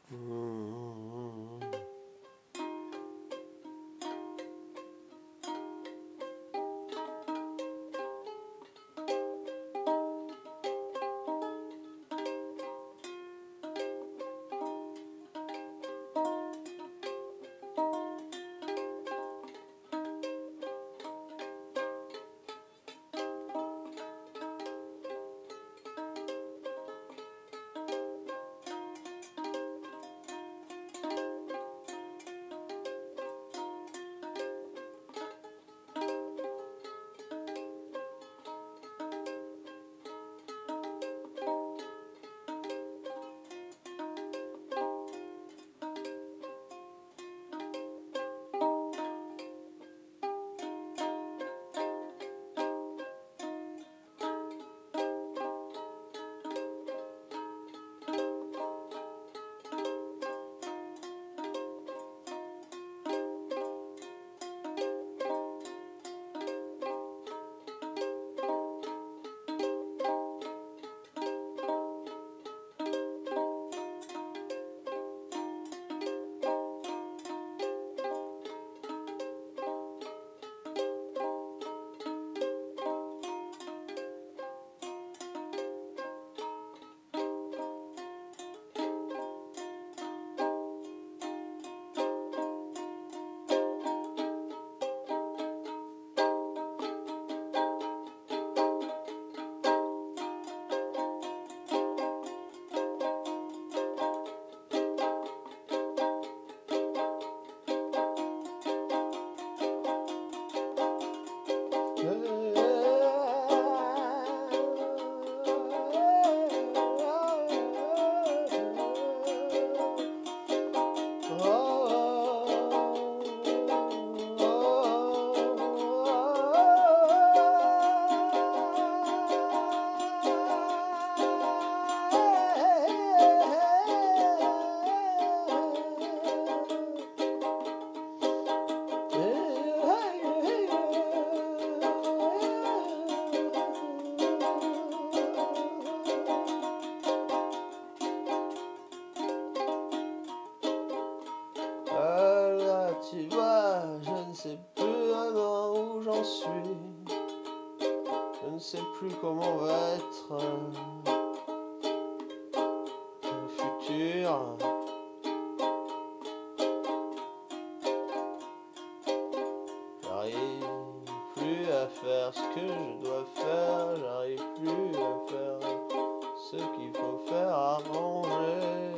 Tu vois, je ne sais plus vraiment où j'en suis. Je ne sais plus comment va être le futur. J'arrive plus à faire ce que je dois faire. J'arrive plus à faire ce qu'il faut faire à manger.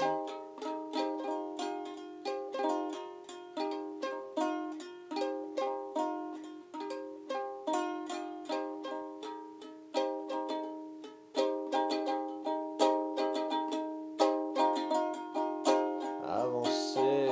Avancer.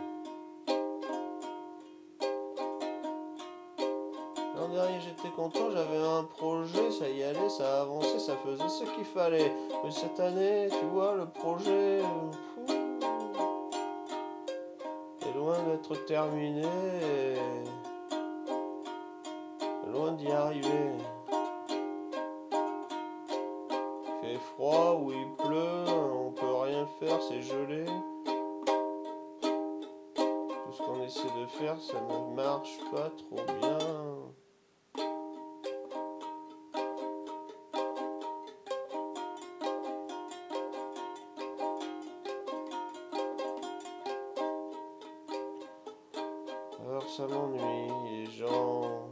L'an dernier j'étais content, j'avais un projet, ça y allait, ça avançait, ça faisait ce qu'il fallait. Mais cette année, tu vois, le projet est loin d'être terminé, loin d'y arriver. Il fait froid ou il pleut, on peut rien faire, c'est gelé. Tout ce qu'on essaie de faire, ça ne marche pas trop bien. Alors ça m'ennuie, les gens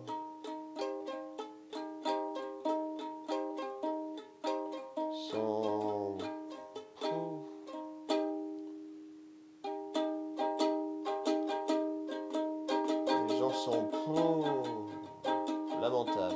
sont fous. Les gens sont lamentables.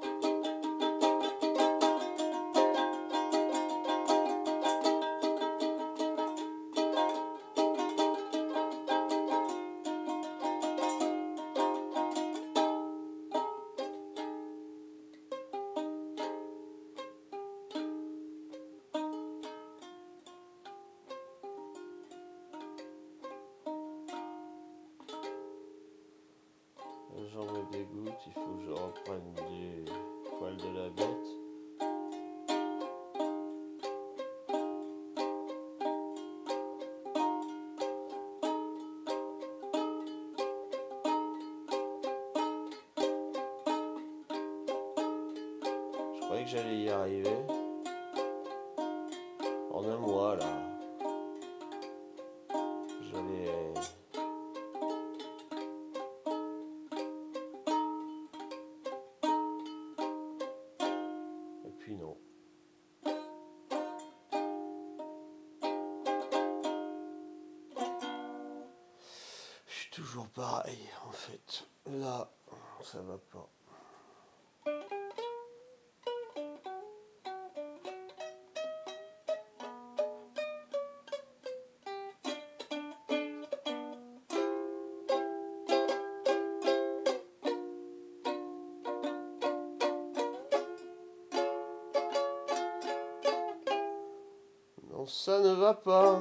Les gens me dégoûtent, il faut que je reprenne du poil de la bête. que j'allais y arriver. En un mois, là. J'allais... Et puis non. Je suis toujours pareil, en fait. Là, ça va pas. Non, ça ne va pas.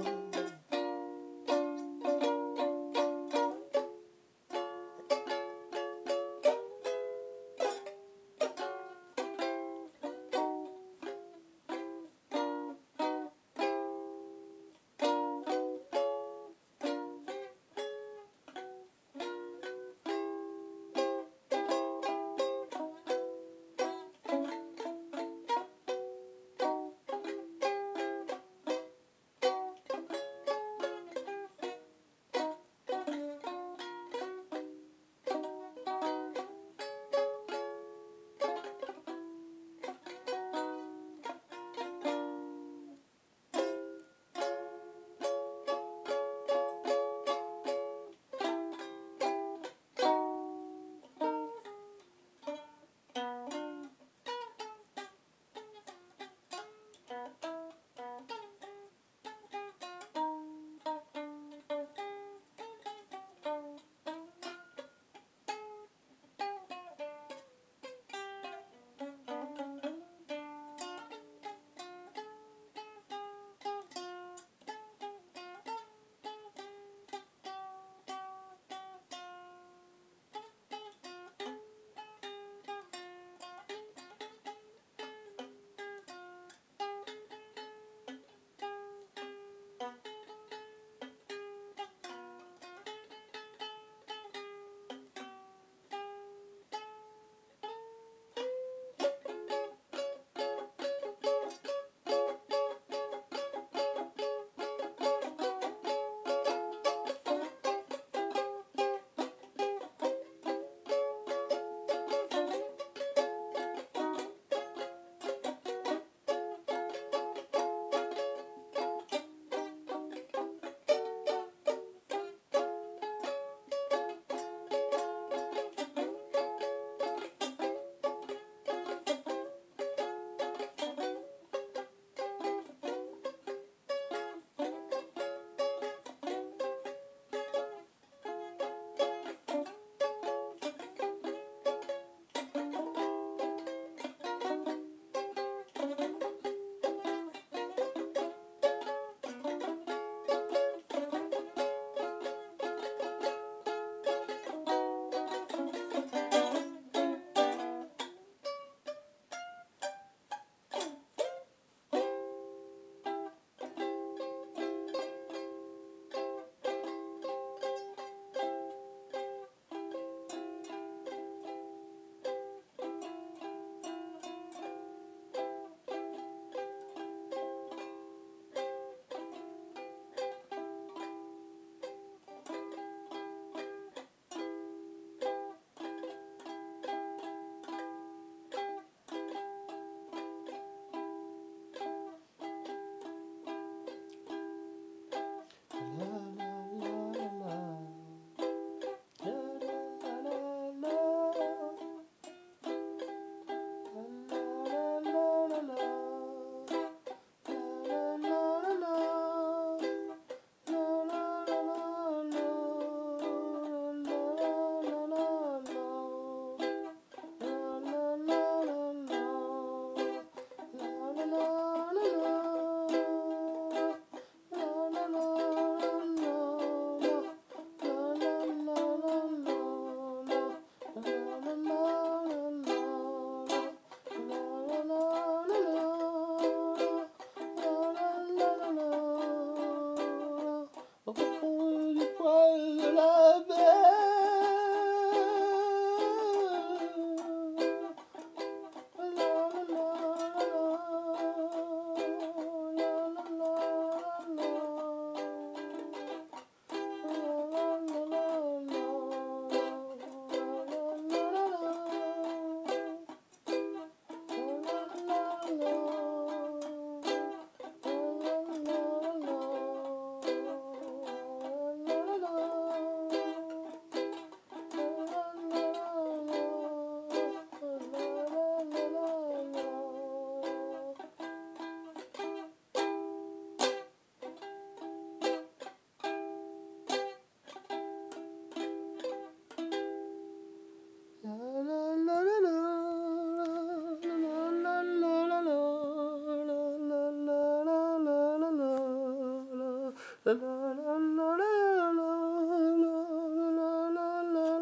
La la la la la la la la la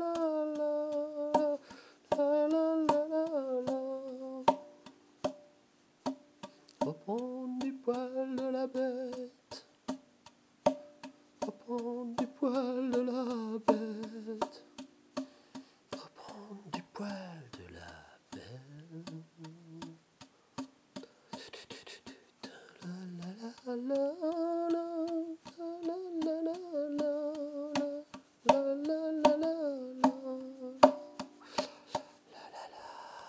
la la la. Reprendre du poil de la bête. Reprendre du poil de la bête. Reprendre du poil de la bête. La la la la.